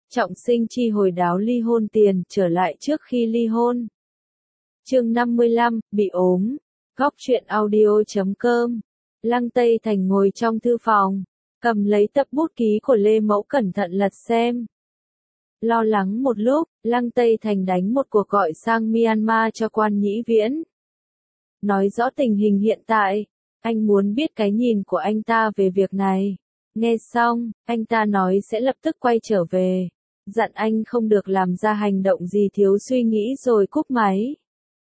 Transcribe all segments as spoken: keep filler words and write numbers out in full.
Trọng sinh chi hồi đáo ly hôn tiền trở lại trước khi ly hôn. Chương năm mươi lăm, bị ốm. Góc truyện audio chấm com. Lăng Tây Thành ngồi trong thư phòng, cầm lấy tập bút ký của Lê Mẫu cẩn thận lật xem. Lo lắng một lúc, Lăng Tây Thành đánh một cuộc gọi sang Myanmar cho Quan Nhĩ Viễn. Nói rõ tình hình hiện tại, anh muốn biết cái nhìn của anh ta về việc này. Nghe xong, anh ta nói sẽ lập tức quay trở về, dặn anh không được làm ra hành động gì thiếu suy nghĩ rồi cúp máy.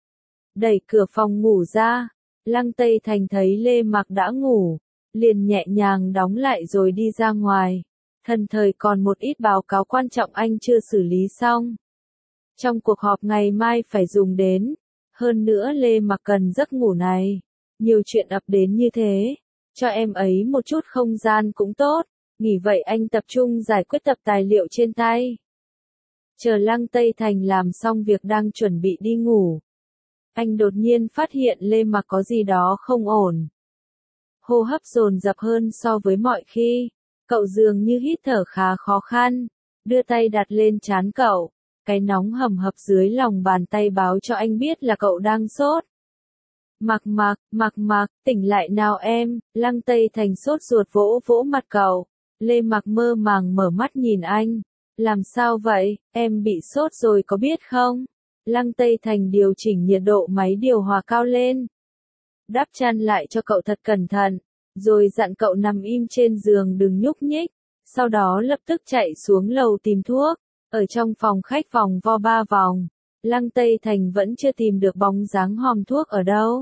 Đẩy cửa phòng ngủ ra, Lăng Tây Thành thấy Lê Mặc đã ngủ, liền nhẹ nhàng đóng lại rồi đi ra ngoài. Thần thời còn một ít báo cáo quan trọng anh chưa xử lý xong. Trong cuộc họp ngày mai phải dùng đến, hơn nữa Lê Mặc cần giấc ngủ này. Nhiều chuyện ập đến như thế, cho em ấy một chút không gian cũng tốt. Nghỉ vậy anh tập trung giải quyết tập tài liệu trên tay. Chờ Lăng Tây Thành làm xong việc đang chuẩn bị đi ngủ, anh đột nhiên phát hiện Lê Mặc có gì đó không ổn. Hô hấp dồn dập hơn so với mọi khi, cậu dường như hít thở khá khó khăn, đưa tay đặt lên trán cậu, cái nóng hầm hập dưới lòng bàn tay báo cho anh biết là cậu đang sốt. Mặc mặc, mặc mặc, tỉnh lại nào em. Lăng Tây Thành sốt ruột vỗ vỗ mặt cậu. Lê Mặc mơ màng mở mắt nhìn anh. Làm sao vậy, em bị sốt rồi có biết không? Lăng Tây Thành điều chỉnh nhiệt độ máy điều hòa cao lên, đắp chăn lại cho cậu thật cẩn thận, rồi dặn cậu nằm im trên giường đừng nhúc nhích. Sau đó lập tức chạy xuống lầu tìm thuốc. Ở trong phòng khách vòng vo ba vòng, Lăng Tây Thành vẫn chưa tìm được bóng dáng hòm thuốc ở đâu.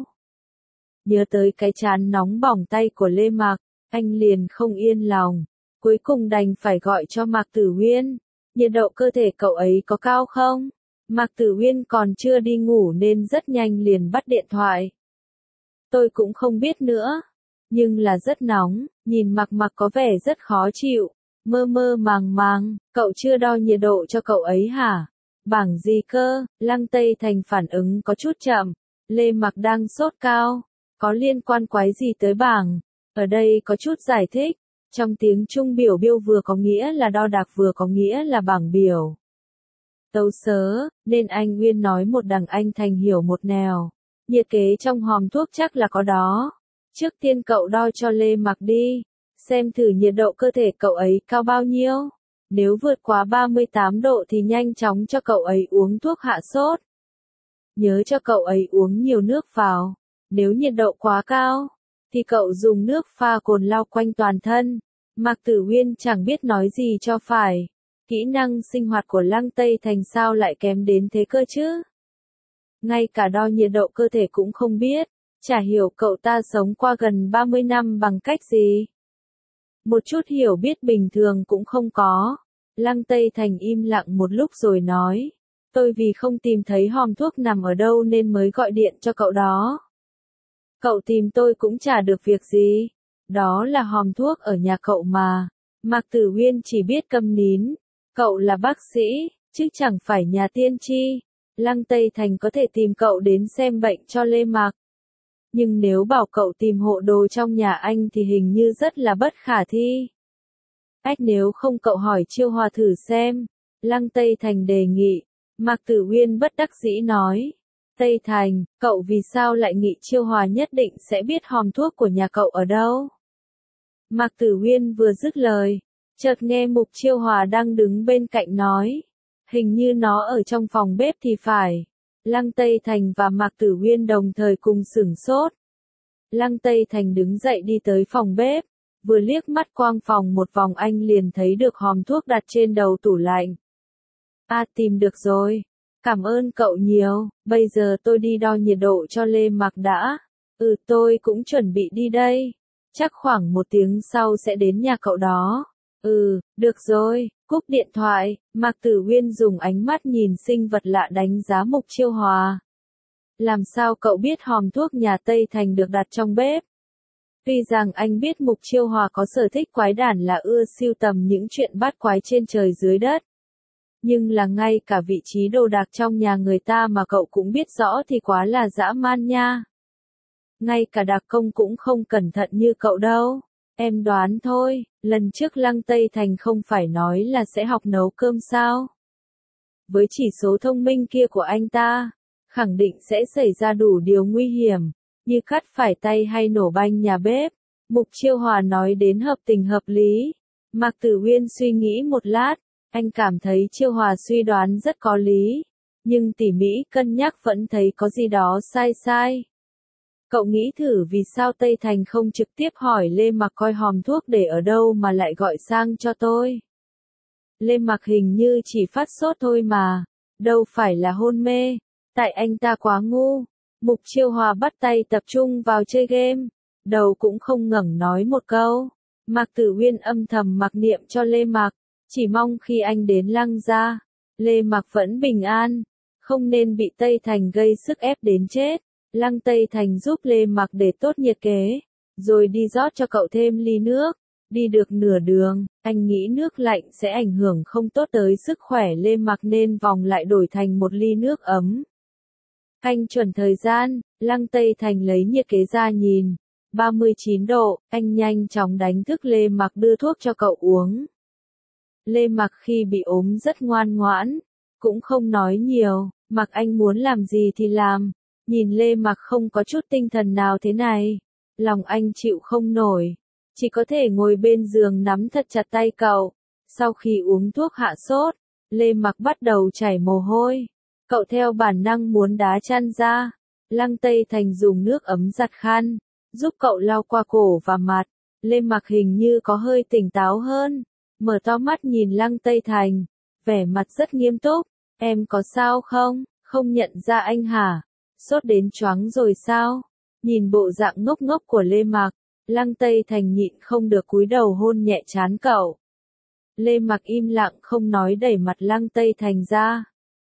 Nhớ tới cái trán nóng bỏng tay của Lê Mặc, anh liền không yên lòng. Cuối cùng đành phải gọi cho Mạc Tử Huyên. Nhiệt độ cơ thể cậu ấy có cao không? Mạc Tử Huyên còn chưa đi ngủ nên rất nhanh liền bắt điện thoại. Tôi cũng không biết nữa, nhưng là rất nóng. Nhìn Mặc Mặc có vẻ rất khó chịu, mơ mơ màng màng. Cậu chưa đo nhiệt độ cho cậu ấy hả? Bảng gì cơ? Lăng Tây Thành phản ứng có chút chậm. Lê Mặc đang sốt cao, có liên quan quái gì tới bảng? Ở đây có chút giải thích. Trong tiếng Trung biểu biêu vừa có nghĩa là đo đạc vừa có nghĩa là bảng biểu. Tấu sớ, nên anh Nguyên nói một đằng anh Thành hiểu một nẻo. Nhiệt kế trong hòm thuốc chắc là có đó. Trước tiên cậu đo cho Lê Mặc đi, xem thử nhiệt độ cơ thể cậu ấy cao bao nhiêu. Nếu vượt quá ba mươi tám độ thì nhanh chóng cho cậu ấy uống thuốc hạ sốt. Nhớ cho cậu ấy uống nhiều nước vào. Nếu nhiệt độ quá cao, thì cậu dùng nước pha cồn lau quanh toàn thân. Mạc Tử Huyên chẳng biết nói gì cho phải. Kỹ năng sinh hoạt của Lăng Tây Thành sao lại kém đến thế cơ chứ? Ngay cả đo nhiệt độ cơ thể cũng không biết. Chả hiểu cậu ta sống qua gần ba mươi năm bằng cách gì. Một chút hiểu biết bình thường cũng không có. Lăng Tây Thành im lặng một lúc rồi nói. Tôi vì không tìm thấy hòm thuốc nằm ở đâu nên mới gọi điện cho cậu đó. Cậu tìm tôi cũng chả được việc gì. Đó là hòm thuốc ở nhà cậu mà. Mạc Tử Huyên chỉ biết câm nín. Cậu là bác sĩ, chứ chẳng phải nhà tiên tri. Lăng Tây Thành có thể tìm cậu đến xem bệnh cho Lê Mặc. Nhưng nếu bảo cậu tìm hộ đồ trong nhà anh thì hình như rất là bất khả thi. Ách nếu không cậu hỏi Chiêu Hòa thử xem. Lăng Tây Thành đề nghị. Mạc Tử Huyên bất đắc dĩ nói. Tây Thành, cậu vì sao lại nghĩ Chiêu Hòa nhất định sẽ biết hòm thuốc của nhà cậu ở đâu? Mạc Tử Huyên vừa dứt lời, chợt nghe Mục Chiêu Hòa đang đứng bên cạnh nói. Hình như nó ở trong phòng bếp thì phải. Lăng Tây Thành và Mạc Tử Huyên đồng thời cùng sửng sốt. Lăng Tây Thành đứng dậy đi tới phòng bếp, vừa liếc mắt quang phòng một vòng anh liền thấy được hòm thuốc đặt trên đầu tủ lạnh. À tìm được rồi. Cảm ơn cậu nhiều, bây giờ tôi đi đo nhiệt độ cho Lê Mặc đã. Ừ tôi cũng chuẩn bị đi đây. Chắc khoảng một tiếng sau sẽ đến nhà cậu đó. Ừ, được rồi, cúp điện thoại. Mạc Tử Huyên dùng ánh mắt nhìn sinh vật lạ đánh giá Mục Chiêu Hòa. Làm sao cậu biết hòm thuốc nhà Tây Thành được đặt trong bếp? Tuy rằng anh biết Mục Chiêu Hòa có sở thích quái đản là ưa sưu tầm những chuyện bát quái trên trời dưới đất. Nhưng là ngay cả vị trí đồ đạc trong nhà người ta mà cậu cũng biết rõ thì quá là dã man nha. Ngay cả đặc công cũng không cẩn thận như cậu đâu. Em đoán thôi, lần trước Lăng Tây Thành không phải nói là sẽ học nấu cơm sao? Với chỉ số thông minh kia của anh ta, khẳng định sẽ xảy ra đủ điều nguy hiểm, như cắt phải tay hay nổ banh nhà bếp. Mục Chiêu Hòa nói đến hợp tình hợp lý. Mạc Tử Uyên suy nghĩ một lát, anh cảm thấy Chiêu Hòa suy đoán rất có lý, nhưng tỉ mỉ cân nhắc vẫn thấy có gì đó sai sai. Cậu nghĩ thử vì sao Tây Thành không trực tiếp hỏi Lê Mặc coi hòm thuốc để ở đâu mà lại gọi sang cho tôi. Lê Mặc hình như chỉ phát sốt thôi mà, đâu phải là hôn mê, tại anh ta quá ngu. Mục Chiêu Hòa bắt tay tập trung vào chơi game, đầu cũng không ngẩng nói một câu. Mạc Tử Uyên âm thầm mặc niệm cho Lê Mặc, chỉ mong khi anh đến Lăng gia, Lê Mặc vẫn bình an, không nên bị Tây Thành gây sức ép đến chết. Lăng Tây Thành giúp Lê Mặc để tốt nhiệt kế, rồi đi rót cho cậu thêm ly nước. Đi được nửa đường, anh nghĩ nước lạnh sẽ ảnh hưởng không tốt tới sức khỏe Lê Mặc nên vòng lại đổi thành một ly nước ấm. Anh chuẩn thời gian, Lăng Tây Thành lấy nhiệt kế ra nhìn, ba mươi chín độ, anh nhanh chóng đánh thức Lê Mặc đưa thuốc cho cậu uống. Lê Mặc khi bị ốm rất ngoan ngoãn, cũng không nói nhiều, mặc anh muốn làm gì thì làm. Nhìn Lê Mặc không có chút tinh thần nào thế này, lòng anh chịu không nổi, chỉ có thể ngồi bên giường nắm thật chặt tay cậu. Sau khi uống thuốc hạ sốt, Lê Mặc bắt đầu chảy mồ hôi, cậu theo bản năng muốn đá chăn ra. Lăng Tây Thành dùng nước ấm giặt khăn, giúp cậu lau qua cổ và mặt. Lê Mặc hình như có hơi tỉnh táo hơn, mở to mắt nhìn Lăng Tây Thành, vẻ mặt rất nghiêm túc. Em có sao không? Không nhận ra anh hả? Sốt đến choáng rồi sao? Nhìn bộ dạng ngốc ngốc của Lê Mặc, Lăng Tây Thành nhịn không được cúi đầu hôn nhẹ trán cậu. Lê Mặc im lặng không nói, đẩy mặt Lăng Tây Thành ra.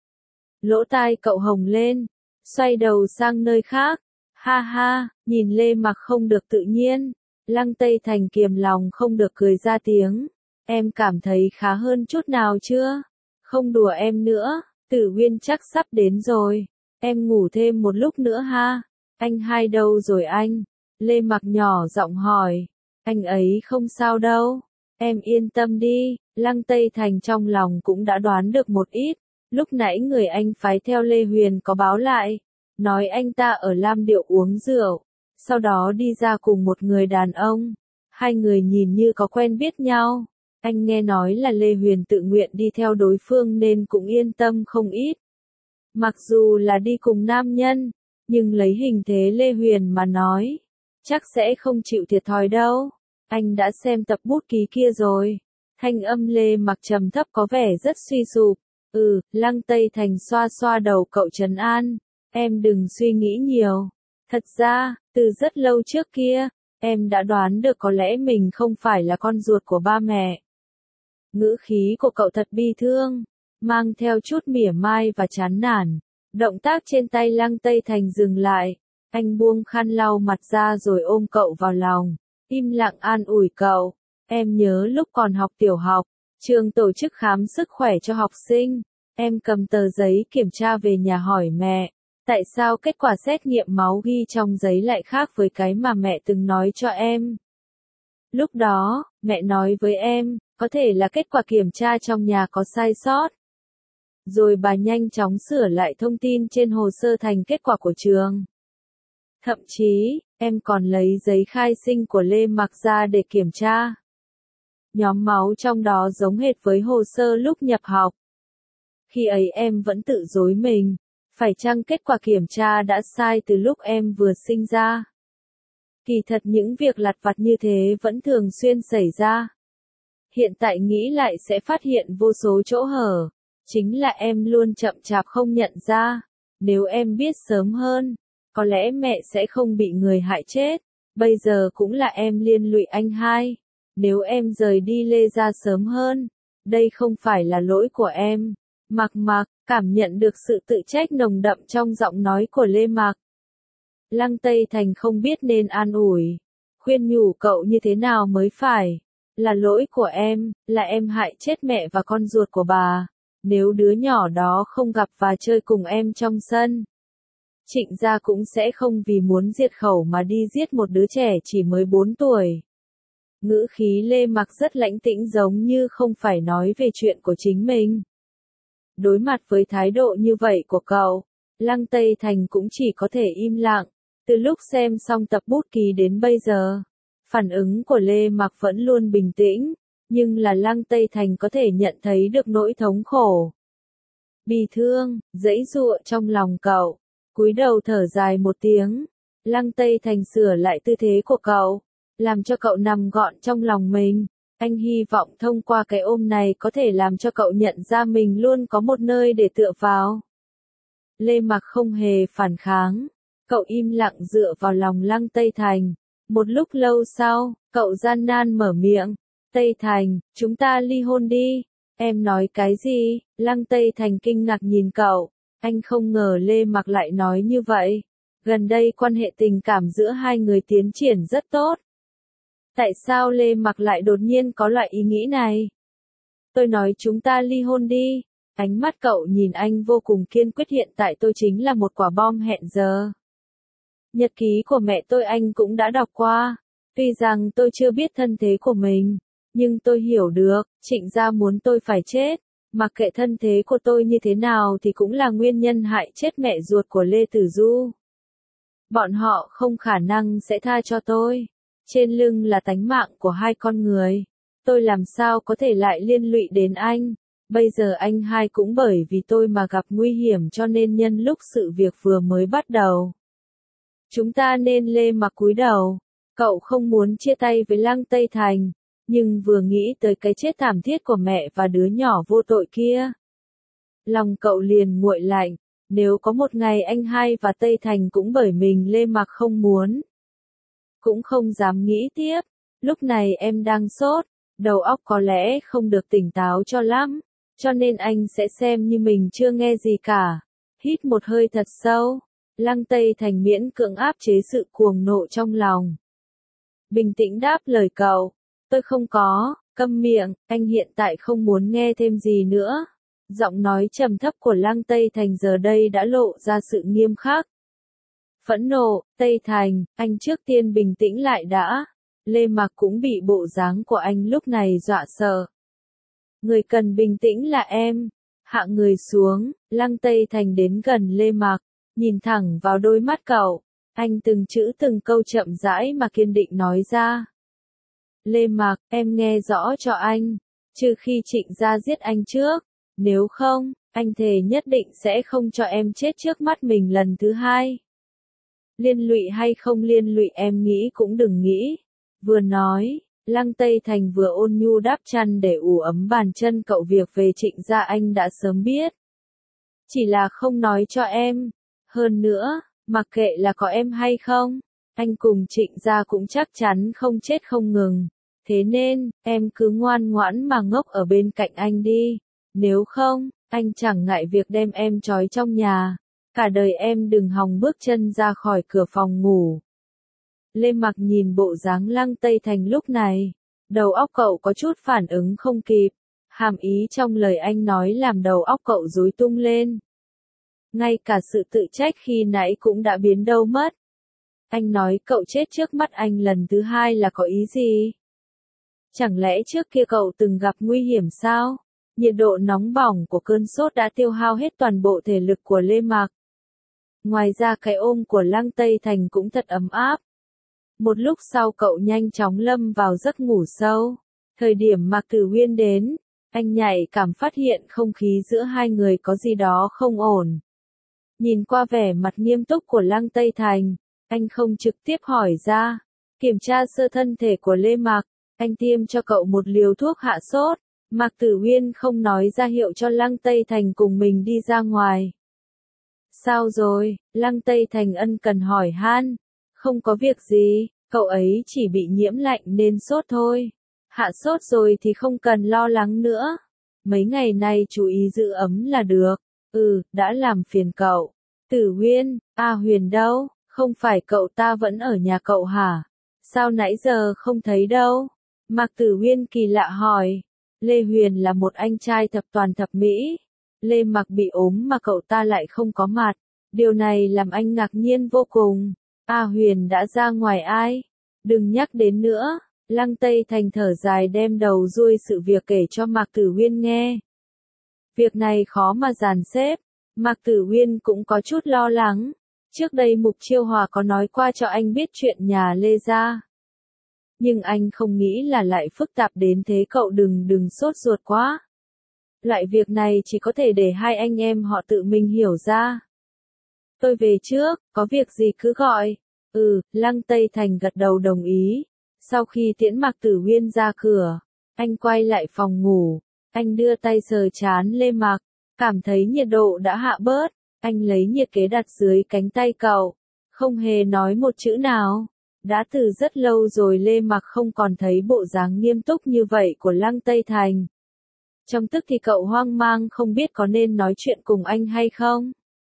Lỗ tai cậu hồng lên, xoay đầu sang nơi khác. Ha ha, nhìn Lê Mặc không được tự nhiên, Lăng Tây Thành kiềm lòng không được cười ra tiếng. Em cảm thấy khá hơn chút nào chưa? Không đùa em nữa, Tử Uyên chắc sắp đến rồi. Em ngủ thêm một lúc nữa ha. Anh hai đâu rồi anh? Lê Mặc nhỏ giọng hỏi. Anh ấy không sao đâu. Em yên tâm đi. Lăng Tây Thành trong lòng cũng đã đoán được một ít. Lúc nãy người anh phái theo Lê Huyền có báo lại, nói anh ta ở Lam Điệu uống rượu, sau đó đi ra cùng một người đàn ông. Hai người nhìn như có quen biết nhau. Anh nghe nói là Lê Huyền tự nguyện đi theo đối phương nên cũng yên tâm không ít. Mặc dù là đi cùng nam nhân, nhưng lấy hình thế Lê Huyền mà nói, chắc sẽ không chịu thiệt thòi đâu. Anh đã xem tập bút ký kia rồi. Thanh âm Lê Mặc trầm thấp có vẻ rất suy sụp. Ừ, Lăng Tây Thành xoa xoa đầu cậu trấn an. Em đừng suy nghĩ nhiều. Thật ra, từ rất lâu trước kia, em đã đoán được có lẽ mình không phải là con ruột của ba mẹ. Ngữ khí của cậu thật bi thương, mang theo chút mỉa mai và chán nản. Động tác trên tay Lăng Tây Thành dừng lại, anh buông khăn lau mặt ra rồi ôm cậu vào lòng, im lặng an ủi cậu. Em nhớ lúc còn học tiểu học, trường tổ chức khám sức khỏe cho học sinh, em cầm tờ giấy kiểm tra về nhà hỏi mẹ, tại sao kết quả xét nghiệm máu ghi trong giấy lại khác với cái mà mẹ từng nói cho em. Lúc đó, mẹ nói với em, có thể là kết quả kiểm tra trong nhà có sai sót. Rồi bà nhanh chóng sửa lại thông tin trên hồ sơ thành kết quả của trường. Thậm chí, em còn lấy giấy khai sinh của Lê Mặc ra để kiểm tra. Nhóm máu trong đó giống hệt với hồ sơ lúc nhập học. Khi ấy em vẫn tự dối mình, phải chăng kết quả kiểm tra đã sai từ lúc em vừa sinh ra. Kỳ thật những việc lặt vặt như thế vẫn thường xuyên xảy ra. Hiện tại nghĩ lại sẽ phát hiện vô số chỗ hở. Chính là em luôn chậm chạp không nhận ra. Nếu em biết sớm hơn, có lẽ mẹ sẽ không bị người hại chết. Bây giờ cũng là em liên lụy anh hai. Nếu em rời đi Lê gia sớm hơn, đây không phải là lỗi của em. Mặc Mặc cảm nhận được sự tự trách nồng đậm trong giọng nói của Lê Mặc. Lăng Tây Thành không biết nên an ủi, khuyên nhủ cậu như thế nào mới phải. Là lỗi của em, là em hại chết mẹ và con ruột của bà. Nếu đứa nhỏ đó không gặp và chơi cùng em trong sân, Trịnh gia cũng sẽ không vì muốn diệt khẩu mà đi giết một đứa trẻ chỉ mới bốn tuổi. Ngữ khí Lê Mặc rất lãnh tĩnh giống như không phải nói về chuyện của chính mình. Đối mặt với thái độ như vậy của cậu, Lăng Tây Thành cũng chỉ có thể im lặng. Từ lúc xem xong tập bút ký đến bây giờ, phản ứng của Lê Mặc vẫn luôn bình tĩnh, nhưng là Lăng Tây Thành có thể nhận thấy được nỗi thống khổ, bi thương, giãy giụa trong lòng cậu. Cúi đầu thở dài một tiếng, Lăng Tây Thành sửa lại tư thế của cậu, làm cho cậu nằm gọn trong lòng mình. Anh hy vọng thông qua cái ôm này có thể làm cho cậu nhận ra mình luôn có một nơi để tựa vào. Lê Mặc không hề phản kháng, cậu im lặng dựa vào lòng Lăng Tây Thành. Một lúc lâu sau, cậu gian nan mở miệng, Tây Thành, chúng ta ly hôn đi. Em nói cái gì? Lăng Tây Thành kinh ngạc nhìn cậu, anh không ngờ Lê Mặc lại nói như vậy. Gần đây quan hệ tình cảm giữa hai người tiến triển rất tốt. Tại sao Lê Mặc lại đột nhiên có loại ý nghĩ này? Tôi nói chúng ta ly hôn đi. Ánh mắt cậu nhìn anh vô cùng kiên quyết, hiện tại tôi chính là một quả bom hẹn giờ. Nhật ký của mẹ tôi anh cũng đã đọc qua. Tuy rằng tôi chưa biết thân thế của mình, nhưng tôi hiểu được, Trịnh gia muốn tôi phải chết. Mặc kệ thân thế của tôi như thế nào thì cũng là nguyên nhân hại chết mẹ ruột của Lê Tử Du. Bọn họ không khả năng sẽ tha cho tôi. Trên lưng là tánh mạng của hai con người. Tôi làm sao có thể lại liên lụy đến anh. Bây giờ anh hai cũng bởi vì tôi mà gặp nguy hiểm, cho nên nhân lúc sự việc vừa mới bắt đầu, chúng ta nên. Lê Mặc cúi đầu. Cậu không muốn chia tay với Lăng Tây Thành, nhưng vừa nghĩ tới cái chết thảm thiết của mẹ và đứa nhỏ vô tội kia, lòng cậu liền nguội lạnh. Nếu có một ngày anh hai và Tây Thành cũng bởi mình, Lê Mặc không muốn, cũng không dám nghĩ tiếp. Lúc này em đang sốt, đầu óc có lẽ không được tỉnh táo cho lắm, cho nên anh sẽ xem như mình chưa nghe gì cả. Hít một hơi thật sâu, Lăng Tây Thành miễn cưỡng áp chế sự cuồng nộ trong lòng. Bình tĩnh đáp lời cậu, tôi không có. Câm miệng, anh hiện tại không muốn nghe thêm gì nữa. Giọng nói trầm thấp của Lăng Tây Thành giờ đây đã lộ ra sự nghiêm khắc. Phẫn nộ. Tây Thành, anh trước tiên bình tĩnh lại đã. Lê Mặc cũng bị bộ dáng của anh lúc này dọa sợ. Người cần bình tĩnh là em. Hạ người xuống, Lăng Tây Thành đến gần Lê Mặc, nhìn thẳng vào đôi mắt cậu. Anh từng chữ từng câu chậm rãi mà kiên định nói ra. Lê Mặc, em nghe rõ cho anh. Trừ khi Trịnh gia giết anh trước. Nếu không, anh thề nhất định sẽ không cho em chết trước mắt mình lần thứ hai. Liên lụy hay không liên lụy em nghĩ cũng đừng nghĩ. Vừa nói, Lăng Tây Thành vừa ôn nhu đắp chăn để ủ ấm bàn chân cậu. Việc về Trịnh gia anh đã sớm biết, chỉ là không nói cho em. Hơn nữa, mặc kệ là có em hay không, anh cùng Trịnh gia cũng chắc chắn không chết không ngừng. Thế nên, em cứ ngoan ngoãn mà ngốc ở bên cạnh anh đi. Nếu không, anh chẳng ngại việc đem em trói trong nhà. Cả đời em đừng hòng bước chân ra khỏi cửa phòng ngủ. Lê Mặc nhìn bộ dáng Lăng Tây Thành lúc này, đầu óc cậu có chút phản ứng không kịp. Hàm ý trong lời anh nói làm đầu óc cậu rối tung lên. Ngay cả sự tự trách khi nãy cũng đã biến đâu mất. Anh nói cậu chết trước mắt anh lần thứ hai là có ý gì? Chẳng lẽ trước kia cậu từng gặp nguy hiểm sao? Nhiệt độ nóng bỏng của cơn sốt đã tiêu hao hết toàn bộ thể lực của Lê Mặc. Ngoài ra cái ôm của Lăng Tây Thành cũng thật ấm áp. Một lúc sau cậu nhanh chóng lâm vào giấc ngủ sâu. Thời điểm Mạc Tử Huyên đến, anh nhạy cảm phát hiện không khí giữa hai người có gì đó không ổn. Nhìn qua vẻ mặt nghiêm túc của Lăng Tây Thành, anh không trực tiếp hỏi ra. Kiểm tra sơ thân thể của Lê Mặc, anh tiêm cho cậu một liều thuốc hạ sốt. Mạc Tử Huyên không nói ra hiệu cho Lăng Tây Thành cùng mình đi ra ngoài. Sao rồi? Lăng Tây Thành ân cần hỏi han. Không có việc gì, cậu ấy chỉ bị nhiễm lạnh nên sốt thôi. Hạ sốt rồi thì không cần lo lắng nữa. Mấy ngày nay chú ý giữ ấm là được. Ừ, đã làm phiền cậu. Tử Huyên, A Huyền đâu? Không phải cậu ta vẫn ở nhà cậu hả? Sao nãy giờ không thấy đâu? Mạc Tử Huyên kỳ lạ hỏi. Lê Huyền là một anh trai thập toàn thập mỹ. Lê Mặc bị ốm mà cậu ta lại không có mặt. Điều này làm anh ngạc nhiên vô cùng. A Huyền đã ra ngoài ai? Đừng nhắc đến nữa. Lăng Tây Thành thở dài đem đầu xuôi sự việc kể cho Mạc Tử Uyên nghe. Việc này khó mà dàn xếp, Mạc Tử Uyên cũng có chút lo lắng. Trước đây Mục Chiêu Hòa có nói qua cho anh biết chuyện nhà Lê gia. Nhưng anh không nghĩ là lại phức tạp đến thế, cậu đừng đừng sốt ruột quá. Loại việc này chỉ có thể để hai anh em họ tự mình hiểu ra. Tôi về trước, có việc gì cứ gọi. Ừ, Lăng Tây Thành gật đầu đồng ý. Sau khi tiễn Mạc Tử Uyên ra cửa, anh quay lại phòng ngủ. Anh đưa tay sờ trán Lê Mặc, cảm thấy nhiệt độ đã hạ bớt. Anh lấy nhiệt kế đặt dưới cánh tay cậu, không hề nói một chữ nào. Đã từ rất lâu rồi Lê Mặc không còn thấy bộ dáng nghiêm túc như vậy của Lăng Tây Thành. Trong tức thì cậu hoang mang không biết có nên nói chuyện cùng anh hay không.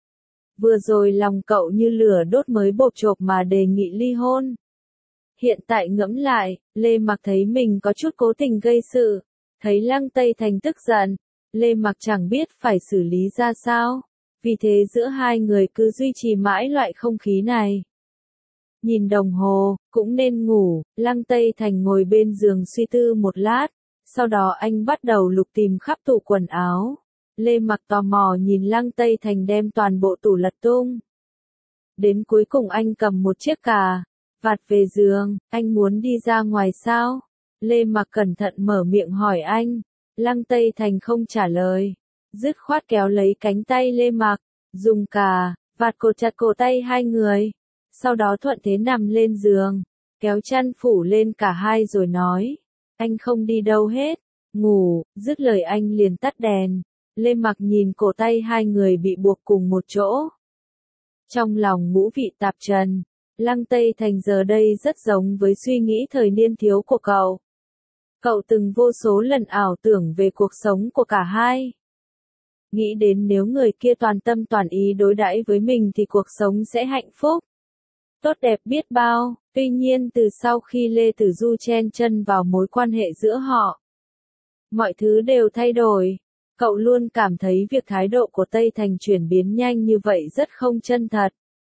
Vừa rồi lòng cậu như lửa đốt mới bộp chộp mà đề nghị ly hôn. Hiện tại ngẫm lại, Lê Mặc thấy mình có chút cố tình gây sự. Thấy Lăng Tây Thành tức giận, Lê Mặc chẳng biết phải xử lý ra sao. Vì thế giữa hai người cứ duy trì mãi loại không khí này. Nhìn đồng hồ, cũng nên ngủ, Lăng Tây Thành ngồi bên giường suy tư một lát. Sau đó anh bắt đầu lục tìm khắp tủ quần áo. Lê Mặc tò mò nhìn Lăng Tây Thành đem toàn bộ tủ lật tung. Đến cuối cùng anh cầm một chiếc cà vạt về giường, anh muốn đi ra ngoài sao? Lê Mặc cẩn thận mở miệng hỏi anh. Lăng Tây Thành không trả lời. Dứt khoát kéo lấy cánh tay Lê Mặc, dùng cà vạt cột chặt cổ tay hai người. Sau đó thuận thế nằm lên giường, kéo chăn phủ lên cả hai rồi nói. Anh không đi đâu hết, ngủ. Dứt lời anh liền tắt đèn. Lê Mặc nhìn cổ tay hai người bị buộc cùng một chỗ. Trong lòng ngũ vị tạp trần, Lăng Tây Thành giờ đây rất giống với suy nghĩ thời niên thiếu của cậu. Cậu từng vô số lần ảo tưởng về cuộc sống của cả hai. Nghĩ đến nếu người kia toàn tâm toàn ý đối đãi với mình thì cuộc sống sẽ hạnh phúc, tốt đẹp biết bao. Tuy nhiên từ sau khi Lê Tử Du chen chân vào mối quan hệ giữa họ, mọi thứ đều thay đổi. Cậu luôn cảm thấy việc thái độ của Tây Thành chuyển biến nhanh như vậy rất không chân thật.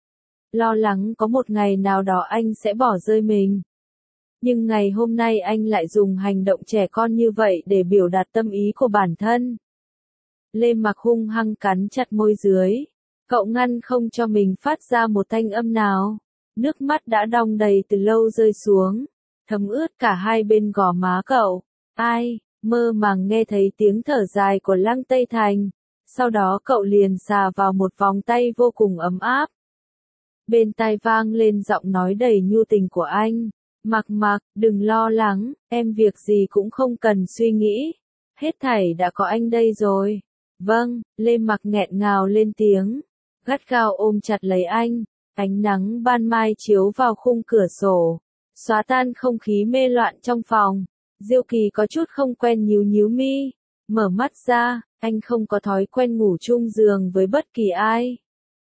Lo lắng có một ngày nào đó anh sẽ bỏ rơi mình. Nhưng ngày hôm nay anh lại dùng hành động trẻ con như vậy để biểu đạt tâm ý của bản thân. Lê Mặc hung hăng cắn chặt môi dưới. Cậu ngăn không cho mình phát ra một thanh âm nào. Nước mắt đã đong đầy từ lâu rơi xuống, thấm ướt cả hai bên gò má cậu. Ai, mơ màng nghe thấy tiếng thở dài của Lăng Tây Thành. Sau đó cậu liền xà vào một vòng tay vô cùng ấm áp. Bên tai vang lên giọng nói đầy nhu tình của anh. Mặc Mặc, đừng lo lắng, em việc gì cũng không cần suy nghĩ. Hết thảy đã có anh đây rồi. Vâng, Lê Mặc nghẹn ngào lên tiếng. Gắt gao ôm chặt lấy anh. Ánh nắng ban mai chiếu vào khung cửa sổ, xóa tan không khí mê loạn trong phòng. Diêu Kỳ có chút không quen nhíu nhíu mi. Mở mắt ra, anh không có thói quen ngủ chung giường với bất kỳ ai.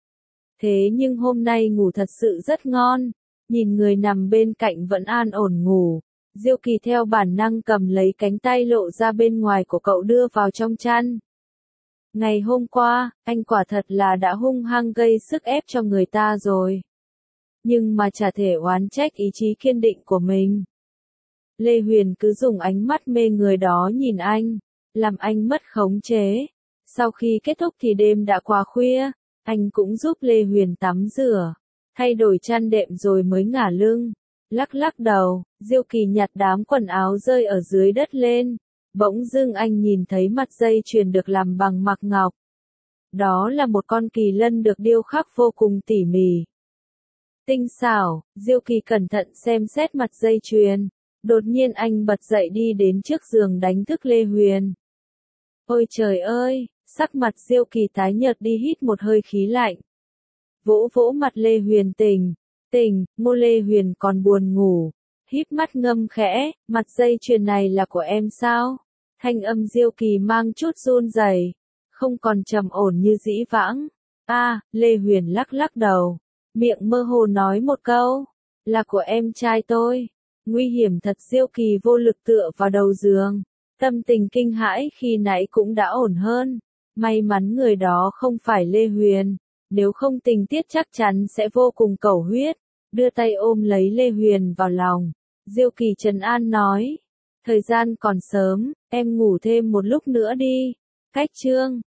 Thế nhưng hôm nay ngủ thật sự rất ngon. Nhìn người nằm bên cạnh vẫn an ổn ngủ. Diêu Kỳ theo bản năng cầm lấy cánh tay lộ ra bên ngoài của cậu đưa vào trong chăn. Ngày hôm qua, anh quả thật là đã hung hăng gây sức ép cho người ta rồi. Nhưng mà chả thể oán trách ý chí kiên định của mình. Lê Huyền cứ dùng ánh mắt mê người đó nhìn anh, làm anh mất khống chế. Sau khi kết thúc thì đêm đã quá khuya, anh cũng giúp Lê Huyền tắm rửa, thay đổi chăn đệm rồi mới ngả lưng. Lắc lắc đầu, Diêu Kỳ nhặt đám quần áo rơi ở dưới đất lên. Bỗng dưng anh nhìn thấy mặt dây chuyền được làm bằng mạc ngọc. Đó là một con kỳ lân được điêu khắc vô cùng tỉ mỉ. Tinh xảo, Diêu Kỳ cẩn thận xem xét mặt dây chuyền. Đột nhiên anh bật dậy đi đến trước giường đánh thức Lê Huyền. Ôi trời ơi, sắc mặt Diêu Kỳ tái nhợt đi, hít một hơi khí lạnh. Vỗ vỗ mặt Lê Huyền, tỉnh, tỉnh. Ngô Lê Huyền còn buồn ngủ, híp mắt ngâm khẽ, mặt dây chuyền này là của em sao? Thanh âm Diêu Kỳ mang chút run rẩy, không còn trầm ổn như dĩ vãng. A, à, Lê Huyền lắc lắc đầu, miệng mơ hồ nói một câu, là của em trai tôi. Nguy hiểm thật. Diêu Kỳ vô lực tựa vào đầu giường, tâm tình kinh hãi khi nãy cũng đã ổn hơn. May mắn người đó không phải Lê Huyền, nếu không tình tiết chắc chắn sẽ vô cùng cầu huyết. Đưa tay ôm lấy Lê Huyền vào lòng, Diêu Kỳ trấn an nói. Thời gian còn sớm, em ngủ thêm một lúc nữa đi. Cách Trương